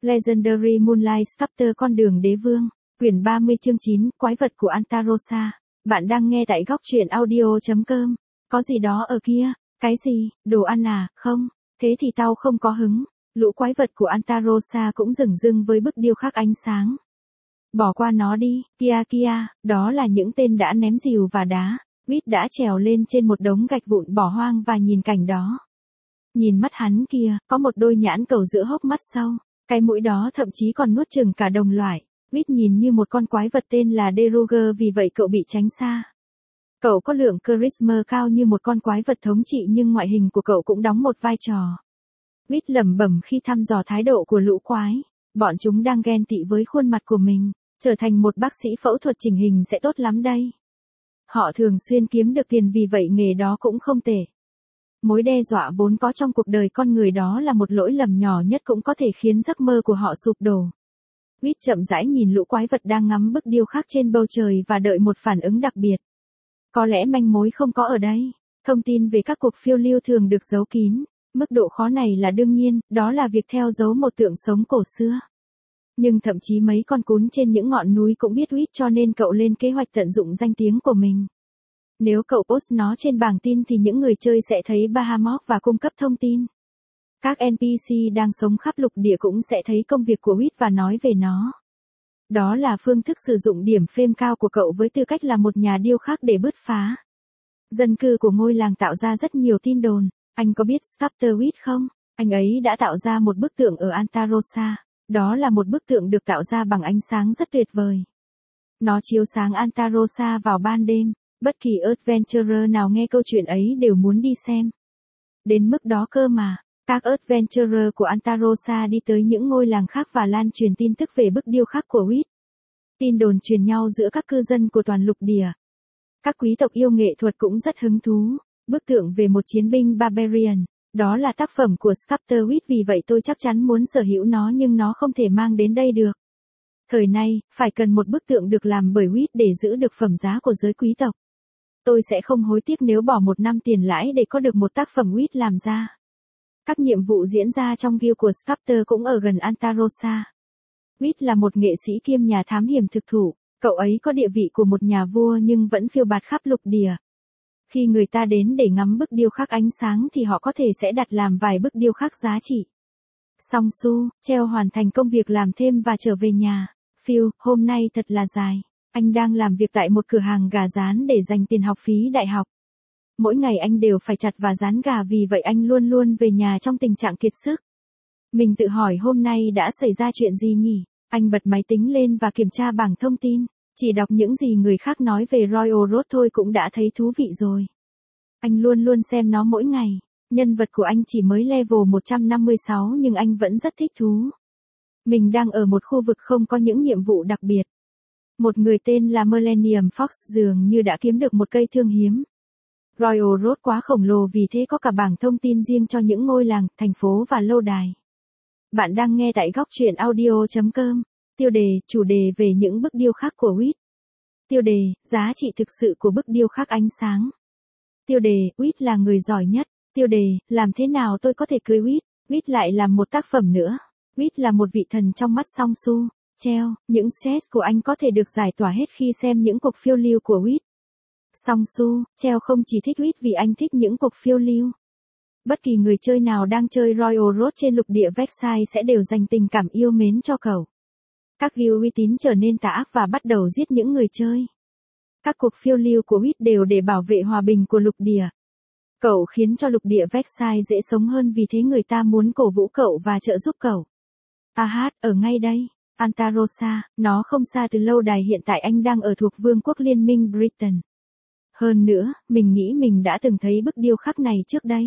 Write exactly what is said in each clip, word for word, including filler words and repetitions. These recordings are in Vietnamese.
Legendary Moonlight Sculptor Con đường đế vương, quyển ba mươi chương chín, quái vật của Antarossa. Bạn đang nghe tại góc truyện audio chấm com. Có gì đó ở kia? Cái gì? Đồ ăn à? Không, thế thì tao không có hứng. Lũ quái vật của Antarossa cũng dửng dưng với bức điêu khắc ánh sáng. Bỏ qua nó đi, kia kia, đó là những tên đã ném rìu và đá. Whit đã trèo lên trên một đống gạch vụn bỏ hoang và nhìn cảnh đó. Nhìn mắt hắn kia, có một đôi nhãn cầu giữa hốc mắt sâu. Cái mũi đó thậm chí còn nuốt chửng cả đồng loại. Whit nhìn như một con quái vật tên là Deruger, vì vậy cậu bị tránh xa. Cậu có lượng charisma cao như một con quái vật thống trị, nhưng ngoại hình của cậu cũng đóng một vai trò. Whit lẩm bẩm khi thăm dò thái độ của lũ quái. Bọn chúng đang ghen tị với khuôn mặt của mình. Trở thành một bác sĩ phẫu thuật chỉnh hình sẽ tốt lắm đây. Họ thường xuyên kiếm được tiền, vì vậy nghề đó cũng không tệ. Mối đe dọa vốn có trong cuộc đời con người đó là một lỗi lầm nhỏ nhất cũng có thể khiến giấc mơ của họ sụp đổ. Whit chậm rãi nhìn lũ quái vật đang ngắm bức điêu khắc trên bầu trời và đợi một phản ứng đặc biệt. Có lẽ manh mối không có ở đây. Thông tin về các cuộc phiêu lưu thường được giấu kín. Mức độ khó này là đương nhiên, đó là việc theo dấu một tượng sống cổ xưa. Nhưng thậm chí mấy con cún trên những ngọn núi cũng biết Whit, cho nên cậu lên kế hoạch tận dụng danh tiếng của mình. Nếu cậu post nó trên bảng tin thì những người chơi sẽ thấy Bahamut và cung cấp thông tin. Các en pê xê đang sống khắp lục địa cũng sẽ thấy công việc của Whit và nói về nó. Đó là phương thức sử dụng điểm fame cao của cậu với tư cách là một nhà điêu khắc để bứt phá. Dân cư của ngôi làng tạo ra rất nhiều tin đồn. Anh có biết Sculptor Whit không? Anh ấy đã tạo ra một bức tượng ở Antarossa. Đó là một bức tượng được tạo ra bằng ánh sáng rất tuyệt vời. Nó chiếu sáng Antarossa vào ban đêm. Bất kỳ adventurer nào nghe câu chuyện ấy đều muốn đi xem. Đến mức đó cơ mà, các adventurer của Antarossa đi tới những ngôi làng khác và lan truyền tin tức về bức điêu khắc của Whit. Tin đồn truyền nhau giữa các cư dân của toàn lục địa. Các quý tộc yêu nghệ thuật cũng rất hứng thú. Bức tượng về một chiến binh Barbarian. Đó là tác phẩm của Sculptor Whit, vì vậy tôi chắc chắn muốn sở hữu nó, nhưng nó không thể mang đến đây được. Thời nay, phải cần một bức tượng được làm bởi Whit để giữ được phẩm giá của giới quý tộc. Tôi sẽ không hối tiếc nếu bỏ một năm tiền lãi để có được một tác phẩm Whit làm ra. Các nhiệm vụ diễn ra trong guild của Sculptor cũng ở gần Antarossa. Whit là một nghệ sĩ kiêm nhà thám hiểm thực thụ. Cậu ấy có địa vị của một nhà vua nhưng vẫn phiêu bạt khắp lục địa. Khi người ta đến để ngắm bức điêu khắc ánh sáng thì họ có thể sẽ đặt làm vài bức điêu khắc giá trị. Xong Su, treo hoàn thành công việc làm thêm và trở về nhà. Phil, hôm nay thật là dài. Anh đang làm việc tại một cửa hàng gà rán để dành tiền học phí đại học. Mỗi ngày anh đều phải chặt và rán gà, vì vậy anh luôn luôn về nhà trong tình trạng kiệt sức. Mình tự hỏi hôm nay đã xảy ra chuyện gì nhỉ? Anh bật máy tính lên và kiểm tra bảng thông tin. Chỉ đọc những gì người khác nói về Royal Road thôi cũng đã thấy thú vị rồi. Anh luôn luôn xem nó mỗi ngày. Nhân vật của anh chỉ mới level một trăm năm mươi sáu nhưng anh vẫn rất thích thú. Mình đang ở một khu vực không có những nhiệm vụ đặc biệt. Một người tên là Millennium Fox dường như đã kiếm được một cây thương hiếm. Royal Road quá khổng lồ, vì thế có cả bảng thông tin riêng cho những ngôi làng, thành phố và lâu đài. Bạn đang nghe tại góc truyện audio chấm com. Tiêu đề, chủ đề về những bức điêu khắc của Whit. Tiêu đề, giá trị thực sự của bức điêu khắc ánh sáng. Tiêu đề, Whit là người giỏi nhất. Tiêu đề, làm thế nào tôi có thể cưới Whit. Whit lại làm một tác phẩm nữa. Whit là một vị thần trong mắt Song Su. Treo, những stress của anh có thể được giải tỏa hết khi xem những cuộc phiêu lưu của Whit. Song Su, Treo không chỉ thích Whit vì anh thích những cuộc phiêu lưu. Bất kỳ người chơi nào đang chơi Royal Road trên lục địa Versailles sẽ đều dành tình cảm yêu mến cho cậu. Các guild uy tín trở nên tà ác và bắt đầu giết những người chơi. Các cuộc phiêu lưu của Whit đều để bảo vệ hòa bình của lục địa. Cậu khiến cho lục địa Versailles dễ sống hơn, vì thế người ta muốn cổ vũ cậu và trợ giúp cậu. Ahad, ở ngay đây. Antarossa, nó không xa từ lâu đài hiện tại anh đang ở thuộc Vương quốc Liên minh Britain. Hơn nữa, mình nghĩ mình đã từng thấy bức điêu khắc này trước đây.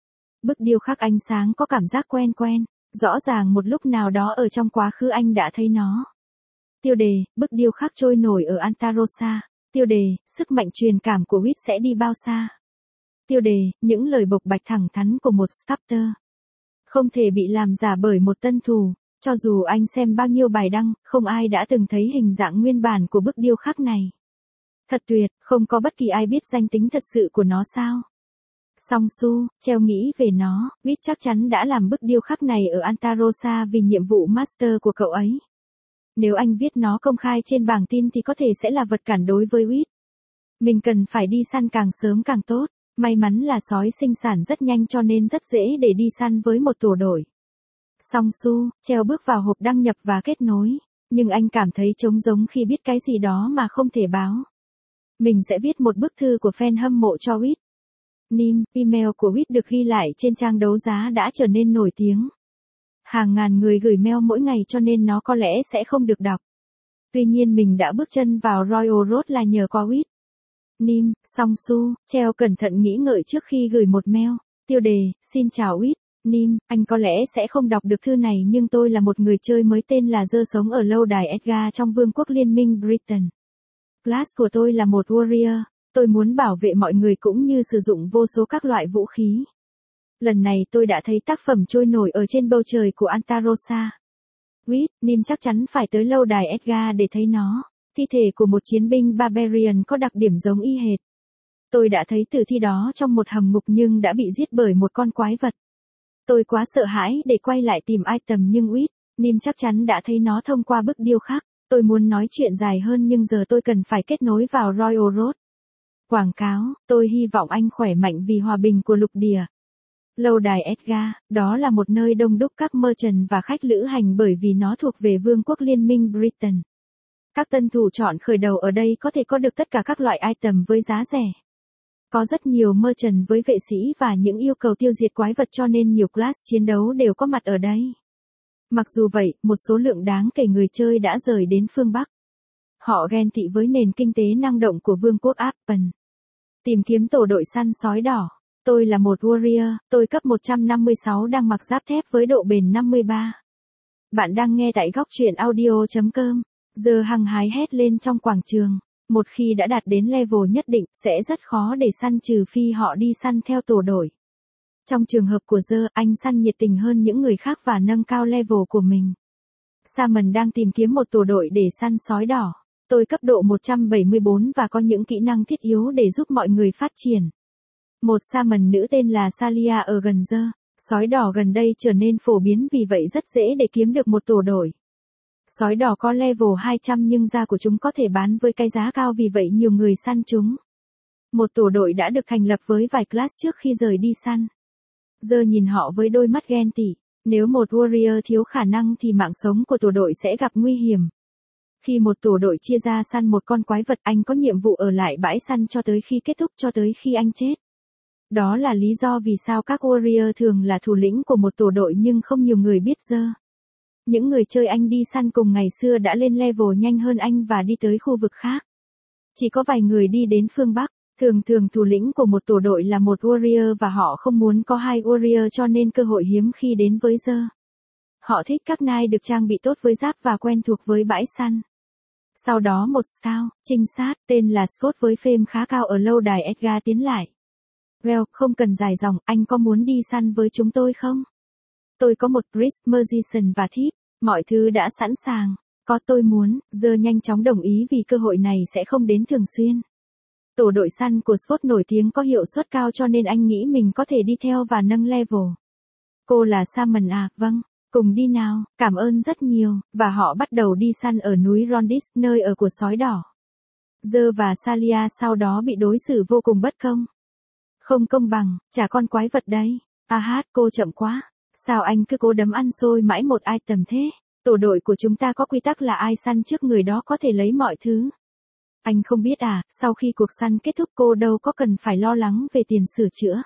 Bức điêu khắc ánh sáng có cảm giác quen quen, rõ ràng một lúc nào đó ở trong quá khứ anh đã thấy nó. Tiêu đề, bức điêu khắc trôi nổi ở Antarossa. Tiêu đề, sức mạnh truyền cảm của Whit sẽ đi bao xa. Tiêu đề, những lời bộc bạch thẳng thắn của một sculptor. Không thể bị làm giả bởi một tân thủ. Cho dù anh xem bao nhiêu bài đăng, không ai đã từng thấy hình dạng nguyên bản của bức điêu khắc này. Thật tuyệt, không có bất kỳ ai biết danh tính thật sự của nó sao? Song Su, treo nghĩ về nó, Reed chắc chắn đã làm bức điêu khắc này ở Antarosa vì nhiệm vụ master của cậu ấy. Nếu anh viết nó công khai trên bảng tin thì có thể sẽ là vật cản đối với Reed. Mình cần phải đi săn càng sớm càng tốt. May mắn là sói sinh sản rất nhanh cho nên rất dễ để đi săn với một tổ đội. Song Su, treo bước vào hộp đăng nhập và kết nối. Nhưng anh cảm thấy trống rỗng khi biết cái gì đó mà không thể báo. Mình sẽ viết một bức thư của fan hâm mộ cho Reed. Nim, email của Reed được ghi lại trên trang đấu giá đã trở nên nổi tiếng. Hàng ngàn người gửi mail mỗi ngày cho nên nó có lẽ sẽ không được đọc. Tuy nhiên mình đã bước chân vào Royal Road là nhờ có Reed. Nim, Song Su, treo cẩn thận nghĩ ngợi trước khi gửi một mail. Tiêu đề, xin chào Reed. Nim, anh có lẽ sẽ không đọc được thư này nhưng tôi là một người chơi mới tên là Dơ sống ở lâu đài Edgar trong Vương quốc Liên minh Britain. Class của tôi là một warrior, tôi muốn bảo vệ mọi người cũng như sử dụng vô số các loại vũ khí. Lần này tôi đã thấy tác phẩm trôi nổi ở trên bầu trời của Antarosa. Reed, Nim chắc chắn phải tới lâu đài Edgar để thấy nó. Thi thể của một chiến binh Barbarian có đặc điểm giống y hệt. Tôi đã thấy tử thi đó trong một hầm ngục nhưng đã bị giết bởi một con quái vật. Tôi quá sợ hãi để quay lại tìm item nhưng Reed, Nim chắc chắn đã thấy nó thông qua bức điêu khắc. Tôi muốn nói chuyện dài hơn nhưng giờ tôi cần phải kết nối vào Royal Road. Quảng cáo, tôi hy vọng anh khỏe mạnh vì hòa bình của lục địa. Lâu đài Edgar, đó là một nơi đông đúc các merchant và khách lữ hành bởi vì nó thuộc về Vương quốc Liên minh Britain. Các tân thủ chọn khởi đầu ở đây có thể có được tất cả các loại item với giá rẻ. Có rất nhiều merchant với vệ sĩ và những yêu cầu tiêu diệt quái vật cho nên nhiều class chiến đấu đều có mặt ở đây. Mặc dù vậy, một số lượng đáng kể người chơi đã rời đến phương Bắc. Họ ghen tị với nền kinh tế năng động của Vương quốc Appen. Tìm kiếm tổ đội săn sói đỏ. Tôi là một warrior, tôi cấp một trăm năm mươi sáu đang mặc giáp thép với độ bền năm mươi ba. Bạn đang nghe tại góc truyện audio chấm com. Giờ hăng hái hét lên trong quảng trường. Một khi đã đạt đến level nhất định, sẽ rất khó để săn trừ phi họ đi săn theo tổ đội. Trong trường hợp của Dơ, anh săn nhiệt tình hơn những người khác và nâng cao level của mình. Salmon đang tìm kiếm một tổ đội để săn sói đỏ. Tôi cấp độ một trăm bảy mươi bốn và có những kỹ năng thiết yếu để giúp mọi người phát triển. Một Salmon nữ tên là Salia ở gần Dơ. Sói đỏ gần đây trở nên phổ biến vì vậy rất dễ để kiếm được một tổ đội. Sói đỏ có level hai trăm nhưng da của chúng có thể bán với cái giá cao vì vậy nhiều người săn chúng. Một tổ đội đã được thành lập với vài class trước khi rời đi săn. Giờ nhìn họ với đôi mắt ghen tị. Nếu một warrior thiếu khả năng thì mạng sống của tổ đội sẽ gặp nguy hiểm. Khi một tổ đội chia ra săn một con quái vật anh có nhiệm vụ ở lại bãi săn cho tới khi kết thúc cho tới khi anh chết. Đó là lý do vì sao các warrior thường là thủ lĩnh của một tổ đội nhưng không nhiều người biết Dơ. Những người chơi anh đi săn cùng ngày xưa đã lên level nhanh hơn anh và đi tới khu vực khác. Chỉ có vài người đi đến phương Bắc. Thường thường thủ lĩnh của một tổ đội là một warrior và họ không muốn có hai warrior cho nên cơ hội hiếm khi đến với Dơ. Họ thích các nai được trang bị tốt với giáp và quen thuộc với bãi săn. Sau đó một scout, trinh sát, tên là Scott với fame khá cao ở lâu đài Edgar tiến lại. Well, không cần dài dòng, anh có muốn đi săn với chúng tôi không? Tôi có một Priest, Magician và Thief, mọi thứ đã sẵn sàng. Có tôi muốn, Dơ nhanh chóng đồng ý vì cơ hội này sẽ không đến thường xuyên. Tổ đội săn của Scott nổi tiếng có hiệu suất cao cho nên anh nghĩ mình có thể đi theo và nâng level. Cô là Salmon à, vâng, cùng đi nào, cảm ơn rất nhiều, và họ bắt đầu đi săn ở núi Rondis, nơi ở của sói đỏ. Dơ và Salia sau đó bị đối xử vô cùng bất công. Không công bằng, trả con quái vật đây. À hát, cô chậm quá. Sao anh cứ cố đấm ăn xôi mãi một item thế? Tổ đội của chúng ta có quy tắc là ai săn trước người đó có thể lấy mọi thứ. Anh không biết à, sau khi cuộc săn kết thúc cô đâu có cần phải lo lắng về tiền sửa chữa.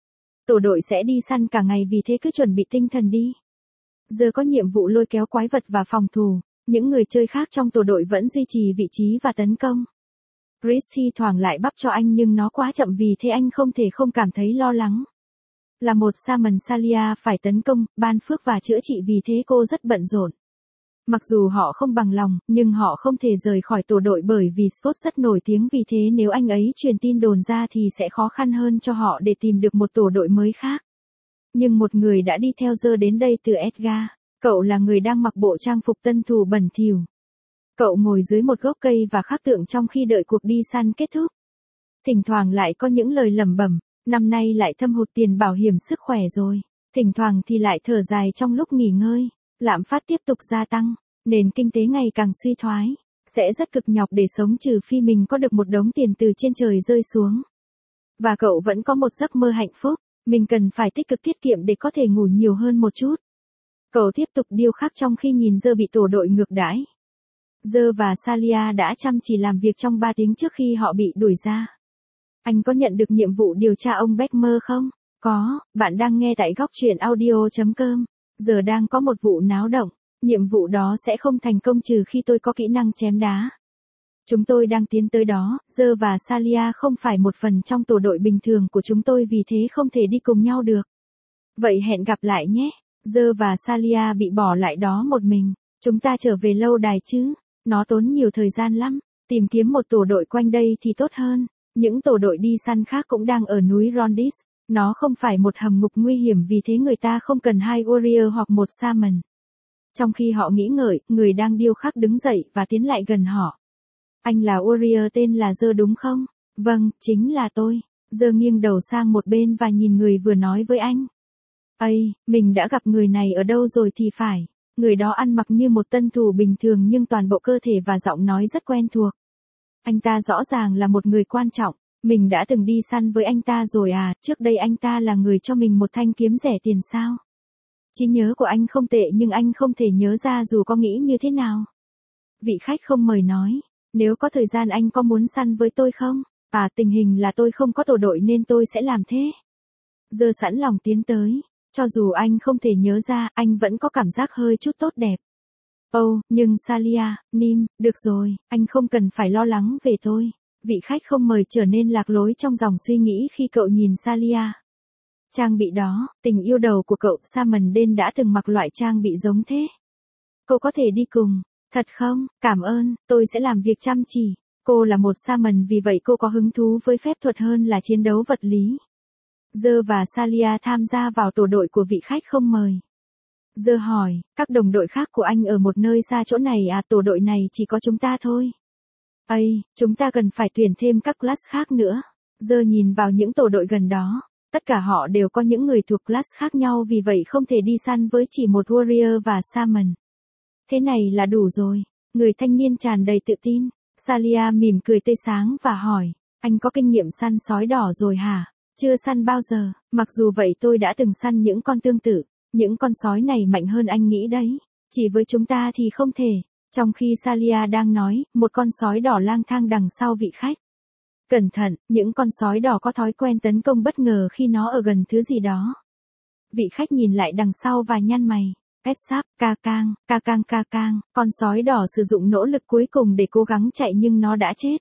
Tổ đội sẽ đi săn cả ngày vì thế cứ chuẩn bị tinh thần đi. Giờ có nhiệm vụ lôi kéo quái vật và phòng thủ, những người chơi khác trong tổ đội vẫn duy trì vị trí và tấn công. Chris thi thoảng lại bắp cho anh nhưng nó quá chậm vì thế anh không thể không cảm thấy lo lắng. Là một Salmon Salia phải tấn công, ban phước và chữa trị vì thế cô rất bận rộn. Mặc dù họ không bằng lòng, nhưng họ không thể rời khỏi tổ đội bởi vì Scott rất nổi tiếng vì thế nếu anh ấy truyền tin đồn ra thì sẽ khó khăn hơn cho họ để tìm được một tổ đội mới khác. Nhưng một người đã đi theo Dơ đến đây từ Edgar. Cậu là người đang mặc bộ trang phục tân thủ bẩn thỉu. Cậu ngồi dưới một gốc cây và khắc tượng trong khi đợi cuộc đi săn kết thúc. Thỉnh thoảng lại có những lời lẩm bẩm, năm nay lại thâm hụt tiền bảo hiểm sức khỏe rồi, thỉnh thoảng thì lại thở dài trong lúc nghỉ ngơi, lạm phát tiếp tục gia tăng, nền kinh tế ngày càng suy thoái, sẽ rất cực nhọc để sống trừ phi mình có được một đống tiền từ trên trời rơi xuống. Và cậu vẫn có một giấc mơ hạnh phúc, mình cần phải tích cực tiết kiệm để có thể ngủ nhiều hơn một chút. Cậu tiếp tục điêu khắc trong khi nhìn Dơ bị tổ đội ngược đãi. Dơ và Salia đã chăm chỉ làm việc trong ba tiếng trước khi họ bị đuổi ra. Anh có nhận được nhiệm vụ điều tra ông Beckmer không? Có, bạn đang nghe tại góc truyện audio chấm com. Giờ đang có một vụ náo động, nhiệm vụ đó sẽ không thành công trừ khi tôi có kỹ năng chém đá. Chúng tôi đang tiến tới đó, Dơ và Salia không phải một phần trong tổ đội bình thường của chúng tôi vì thế không thể đi cùng nhau được. Vậy hẹn gặp lại nhé. Dơ và Salia bị bỏ lại đó một mình. Chúng ta trở về lâu đài chứ? Nó tốn nhiều thời gian lắm. Tìm kiếm một tổ đội quanh đây thì tốt hơn. Những tổ đội đi săn khác cũng đang ở núi Rondis. Nó không phải một hầm ngục nguy hiểm vì thế người ta không cần hai warrior hoặc một Shaman. Trong khi họ nghĩ ngợi, người đang điêu khắc đứng dậy và tiến lại gần họ. Anh là warrior tên là Dơ đúng không? Vâng, chính là tôi. Dơ nghiêng đầu sang một bên và nhìn người vừa nói với anh. Ây, mình đã gặp người này ở đâu rồi thì phải. Người đó ăn mặc như một tân thủ bình thường nhưng toàn bộ cơ thể và giọng nói rất quen thuộc. Anh ta rõ ràng là một người quan trọng. Mình đã từng đi săn với anh ta rồi à, trước đây anh ta là người cho mình một thanh kiếm rẻ tiền sao? Trí nhớ của anh không tệ nhưng anh không thể nhớ ra dù có nghĩ như thế nào. Vị khách không mời nói, nếu có thời gian anh có muốn săn với tôi không? À, tình hình là tôi không có tổ đội nên tôi sẽ làm thế. Dơ sẵn lòng tiến tới, cho dù anh không thể nhớ ra, anh vẫn có cảm giác hơi chút tốt đẹp. Ồ, oh, nhưng Salia, Nim, được rồi, anh không cần phải lo lắng về tôi. Vị khách không mời trở nên lạc lối trong dòng suy nghĩ khi cậu nhìn Salia. Trang bị đó, tình yêu đầu của cậu Shaman Den đã từng mặc loại trang bị giống thế. Cô có thể đi cùng, thật không? Cảm ơn, tôi sẽ làm việc chăm chỉ. Cô là một Shaman vì vậy cô có hứng thú với phép thuật hơn là chiến đấu vật lý. Dơ và Salia tham gia vào tổ đội của vị khách không mời. Dơ hỏi, các đồng đội khác của anh ở một nơi xa chỗ này à? Tổ đội này chỉ có chúng ta thôi. Ây, chúng ta cần phải tuyển thêm các class khác nữa. Dơ nhìn vào những tổ đội gần đó. Tất cả họ đều có những người thuộc class khác nhau vì vậy không thể đi săn với chỉ một warrior và Shaman. Thế này là đủ rồi. Người thanh niên tràn đầy tự tin. Salia mỉm cười tươi sáng và hỏi, anh có kinh nghiệm săn sói đỏ rồi hả? Chưa săn bao giờ, mặc dù vậy tôi đã từng săn những con tương tự. Những con sói này mạnh hơn anh nghĩ đấy. Chỉ với chúng ta thì không thể. Trong khi Salia đang nói, một con sói đỏ lang thang đằng sau vị khách. Cẩn thận, những con sói đỏ có thói quen tấn công bất ngờ khi nó ở gần thứ gì đó. Vị khách nhìn lại đằng sau và nhăn mày. Pet sáp, ca cang, ca cang ca cang, con sói đỏ sử dụng nỗ lực cuối cùng để cố gắng chạy nhưng nó đã chết.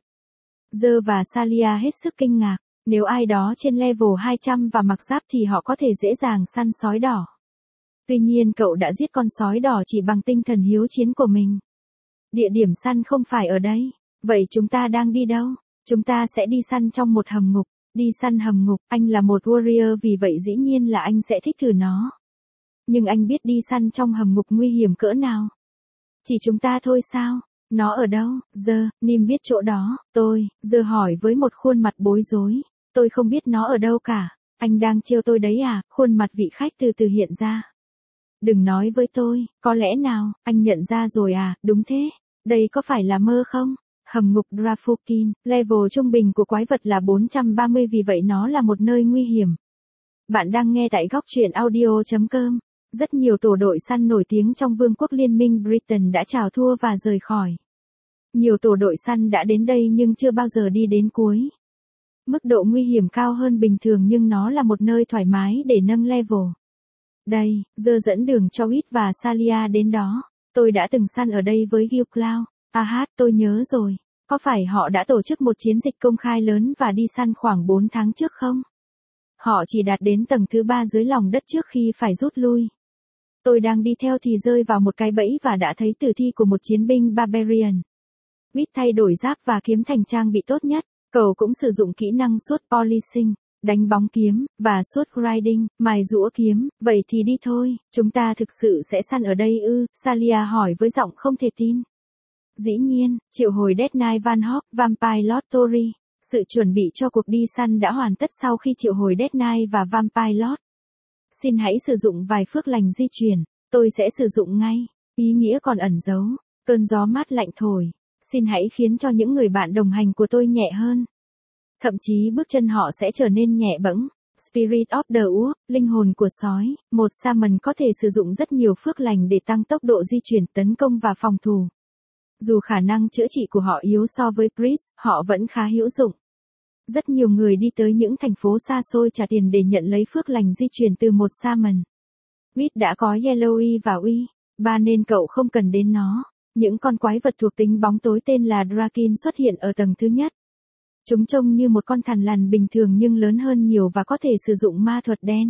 Dơ và Salia hết sức kinh ngạc. Nếu ai đó trên level hai trăm và mặc giáp thì họ có thể dễ dàng săn sói đỏ. Tuy nhiên cậu đã giết con sói đỏ chỉ bằng tinh thần hiếu chiến của mình. Địa điểm săn không phải ở đây. Vậy chúng ta đang đi đâu? Chúng ta sẽ đi săn trong một hầm ngục. Đi săn hầm ngục, anh là một warrior vì vậy dĩ nhiên là anh sẽ thích thử nó. Nhưng anh biết đi săn trong hầm ngục nguy hiểm cỡ nào? Chỉ chúng ta thôi sao? Nó ở đâu? Dơ, Nim biết chỗ đó. Tôi, Dơ hỏi với một khuôn mặt bối rối. Tôi không biết nó ở đâu cả. Anh đang trêu tôi đấy à? Khuôn mặt vị khách từ từ hiện ra. Đừng nói với tôi, có lẽ nào, anh nhận ra rồi à? Đúng thế. Đây có phải là mơ không? Hầm ngục Drafukin, level trung bình của quái vật là bốn trăm ba mươi vì vậy nó là một nơi nguy hiểm. Bạn đang nghe tại góc truyện audio chấm com. Rất nhiều tổ đội săn nổi tiếng trong Vương quốc Liên minh Britain đã chào thua và rời khỏi. Nhiều tổ đội săn đã đến đây nhưng chưa bao giờ đi đến cuối. Mức độ nguy hiểm cao hơn bình thường nhưng nó là một nơi thoải mái để nâng level. Đây, Dơ dẫn đường cho Wit và Salia đến đó. Tôi đã từng săn ở đây với Gil Cloud. À hát, tôi nhớ rồi. Có phải họ đã tổ chức một chiến dịch công khai lớn và đi săn khoảng bốn tháng trước không? Họ chỉ đạt đến tầng thứ ba dưới lòng đất trước khi phải rút lui. Tôi đang đi theo thì rơi vào một cái bẫy và đã thấy tử thi của một chiến binh Barbarian. Wit thay đổi giáp và kiếm thành trang bị tốt nhất. Cậu cũng sử dụng kỹ năng suốt polishing, đánh bóng kiếm, và suốt grinding, mài rũa kiếm. Vậy thì đi thôi, chúng ta thực sự sẽ săn ở đây ư? Salia hỏi với giọng không thể tin. Dĩ nhiên, triệu hồi Dead Knight Van Hawk, Vampire Lord Tori. Sự chuẩn bị cho cuộc đi săn đã hoàn tất sau khi triệu hồi Death Knight và Vampire Lord. Xin hãy sử dụng vài phước lành di chuyển, tôi sẽ sử dụng ngay. Ý nghĩa còn ẩn giấu. Cơn gió mát lạnh thổi. Xin hãy khiến cho những người bạn đồng hành của tôi nhẹ hơn. Thậm chí bước chân họ sẽ trở nên nhẹ bẫng. Spirit of the Wolf, linh hồn của sói. Một Shaman có thể sử dụng rất nhiều phước lành để tăng tốc độ di chuyển, tấn công và phòng thủ. Dù khả năng chữa trị của họ yếu so với Priest, họ vẫn khá hữu dụng. Rất nhiều người đi tới những thành phố xa xôi trả tiền để nhận lấy phước lành di chuyển từ một Shaman. Wit đã có Yellowy và Uy, ba nên cậu không cần đến nó. Những con quái vật thuộc tính bóng tối tên là Drakin xuất hiện ở tầng thứ nhất. Chúng trông như một con thằn lằn bình thường nhưng lớn hơn nhiều và có thể sử dụng ma thuật đen.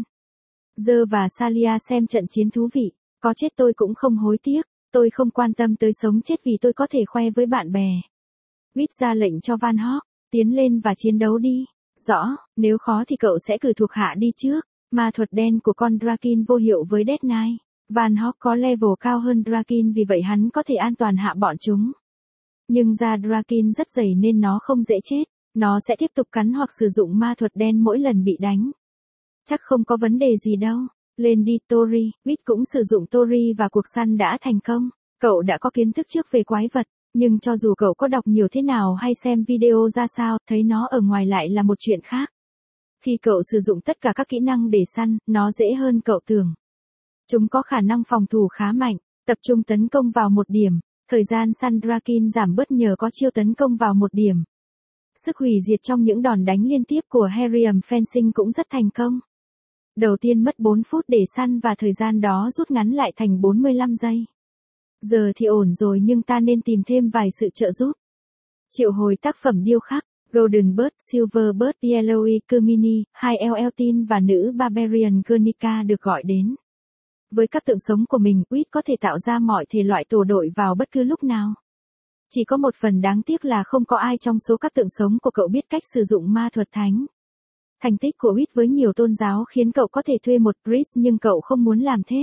Giờ và Salia xem trận chiến thú vị. Có chết tôi cũng không hối tiếc. Tôi không quan tâm tới sống chết vì tôi có thể khoe với bạn bè. Wit ra lệnh cho Van Hawk, tiến lên và chiến đấu đi. Rõ, nếu khó thì cậu sẽ cử thuộc hạ đi trước. Ma thuật đen của con Drakin vô hiệu với Death Knight. Van Hawk có level cao hơn Drakin vì vậy hắn có thể an toàn hạ bọn chúng. Nhưng da Drakin rất dày nên nó không dễ chết. Nó sẽ tiếp tục cắn hoặc sử dụng ma thuật đen mỗi lần bị đánh. Chắc không có vấn đề gì đâu. Lên đi Tori. Wit cũng sử dụng Tori và cuộc săn đã thành công. Cậu đã có kiến thức trước về quái vật. Nhưng cho dù cậu có đọc nhiều thế nào hay xem video ra sao, thấy nó ở ngoài lại là một chuyện khác. Khi cậu sử dụng tất cả các kỹ năng để săn, nó dễ hơn cậu tưởng. Chúng có khả năng phòng thủ khá mạnh, tập trung tấn công vào một điểm. Thời gian săn Drakin giảm bớt nhờ có chiêu tấn công vào một điểm. Sức hủy diệt trong những đòn đánh liên tiếp của Herium Fencing cũng rất thành công. Đầu tiên mất bốn phút để săn và thời gian đó rút ngắn lại thành bốn mươi lăm giây. Giờ thì ổn rồi nhưng ta nên tìm thêm vài sự trợ giúp. Triệu hồi tác phẩm điêu khắc, Golden Bird, Silver Bird, Yellowy Kermini, hai Eltin và nữ Barbarian Guernica được gọi đến. Với các tượng sống của mình, Wit có thể tạo ra mọi thể loại tổ đội vào bất cứ lúc nào. Chỉ có một phần đáng tiếc là không có ai trong số các tượng sống của cậu biết cách sử dụng ma thuật thánh. Thành tích của Wit với nhiều tôn giáo khiến cậu có thể thuê một priest nhưng cậu không muốn làm thế.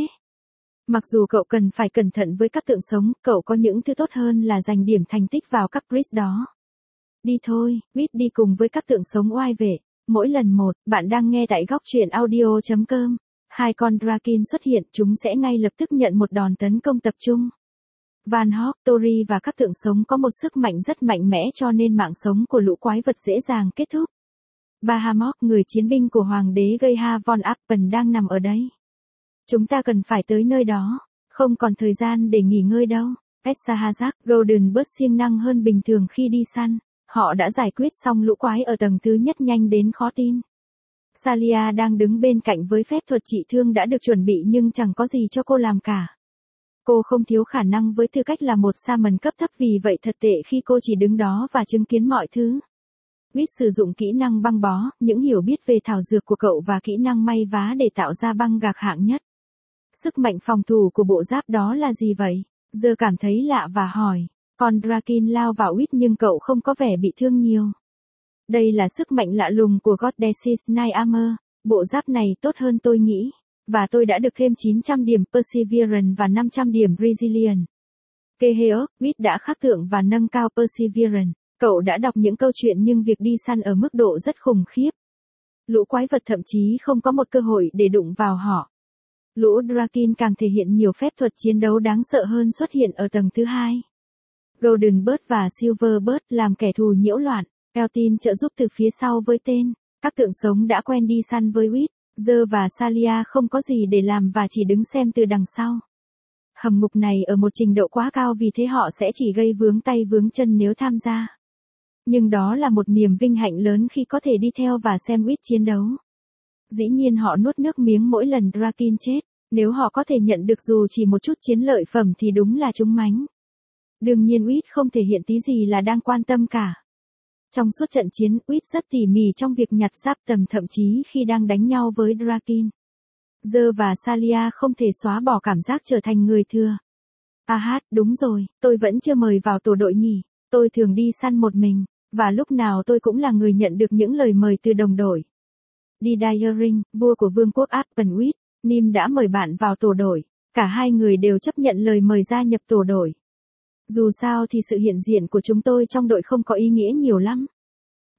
Mặc dù cậu cần phải cẩn thận với các tượng sống, cậu có những thứ tốt hơn là dành điểm thành tích vào các priest đó. Đi thôi, Wit đi cùng với các tượng sống oai vệ. Mỗi lần một, bạn đang nghe tại góc truyện audio chấm com. Hai con Drakin xuất hiện, chúng sẽ ngay lập tức nhận một đòn tấn công tập trung. Van Hawk, Tori và các tượng sống có một sức mạnh rất mạnh mẽ cho nên mạng sống của lũ quái vật dễ dàng kết thúc. Bahamut, người chiến binh của Hoàng đế Geha von Appen đang nằm ở đây. Chúng ta cần phải tới nơi đó, không còn thời gian để nghỉ ngơi đâu. Esahazak, Golden Bird siêng năng hơn bình thường khi đi săn. Họ đã giải quyết xong lũ quái ở tầng thứ nhất nhanh đến khó tin. Salia đang đứng bên cạnh với phép thuật trị thương đã được chuẩn bị nhưng chẳng có gì cho cô làm cả. Cô không thiếu khả năng với tư cách là một Shaman cấp thấp vì vậy thật tệ khi cô chỉ đứng đó và chứng kiến mọi thứ. Wit sử dụng kỹ năng băng bó, những hiểu biết về thảo dược của cậu và kỹ năng may vá để tạo ra băng gạc hạng nhất. Sức mạnh phòng thủ của bộ giáp đó là gì vậy? Giờ cảm thấy lạ và hỏi. Con Drakin lao vào Wit nhưng cậu không có vẻ bị thương nhiều. Đây là sức mạnh lạ lùng của Goddess's Night Armor. Bộ giáp này tốt hơn tôi nghĩ. Và tôi đã được thêm chín trăm điểm Perseverance và năm trăm điểm Resilience. Keheok, Wit đã khắc tượng và nâng cao Perseverance. Cậu đã đọc những câu chuyện nhưng việc đi săn ở mức độ rất khủng khiếp. Lũ quái vật thậm chí không có một cơ hội để đụng vào họ. Lũ Drakin càng thể hiện nhiều phép thuật chiến đấu đáng sợ hơn xuất hiện ở tầng thứ hai. Golden Bird và Silver Bird làm kẻ thù nhiễu loạn. Eltin trợ giúp từ phía sau với tên. Các tượng sống đã quen đi săn với Wit. Giờ và Salia không có gì để làm và chỉ đứng xem từ đằng sau. Hầm ngục này ở một trình độ quá cao vì thế họ sẽ chỉ gây vướng tay vướng chân nếu tham gia. Nhưng đó là một niềm vinh hạnh lớn khi có thể đi theo và xem Wit chiến đấu. Dĩ nhiên họ nuốt nước miếng mỗi lần Drakin chết. Nếu họ có thể nhận được dù chỉ một chút chiến lợi phẩm thì đúng là trúng mánh. Đương nhiên Wit không thể hiện tí gì là đang quan tâm cả. Trong suốt trận chiến, Wit rất tỉ mỉ trong việc nhặt giáp tầm thậm chí khi đang đánh nhau với Drakin. Giờ và Salia không thể xóa bỏ cảm giác trở thành người thừa. À hát, đúng rồi, tôi vẫn chưa mời vào tổ đội nhỉ. Tôi thường đi săn một mình, và lúc nào tôi cũng là người nhận được những lời mời từ đồng đội. Đi Diring, vua của vương quốc Appenwit, Nim đã mời bạn vào tổ đội. Cả hai người đều chấp nhận lời mời gia nhập tổ đội. Dù sao thì sự hiện diện của chúng tôi trong đội không có ý nghĩa nhiều lắm.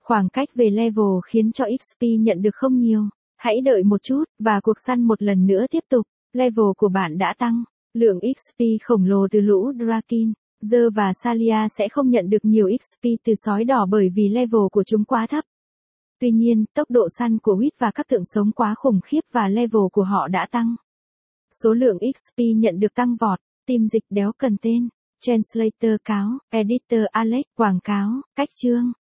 Khoảng cách về level khiến cho ích pê nhận được không nhiều. Hãy đợi một chút, và cuộc săn một lần nữa tiếp tục. Level của bạn đã tăng. Lượng ích pê khổng lồ từ lũ Draken, Dơ và Salia sẽ không nhận được nhiều ích pê từ sói đỏ bởi vì level của chúng quá thấp. Tuy nhiên, tốc độ săn của Wit và các tượng sống quá khủng khiếp và level của họ đã tăng. Số lượng ích pê nhận được tăng vọt. Team dịch đéo cần tên. Translator cáo. Editor Alex. Quảng cáo. Cách chương.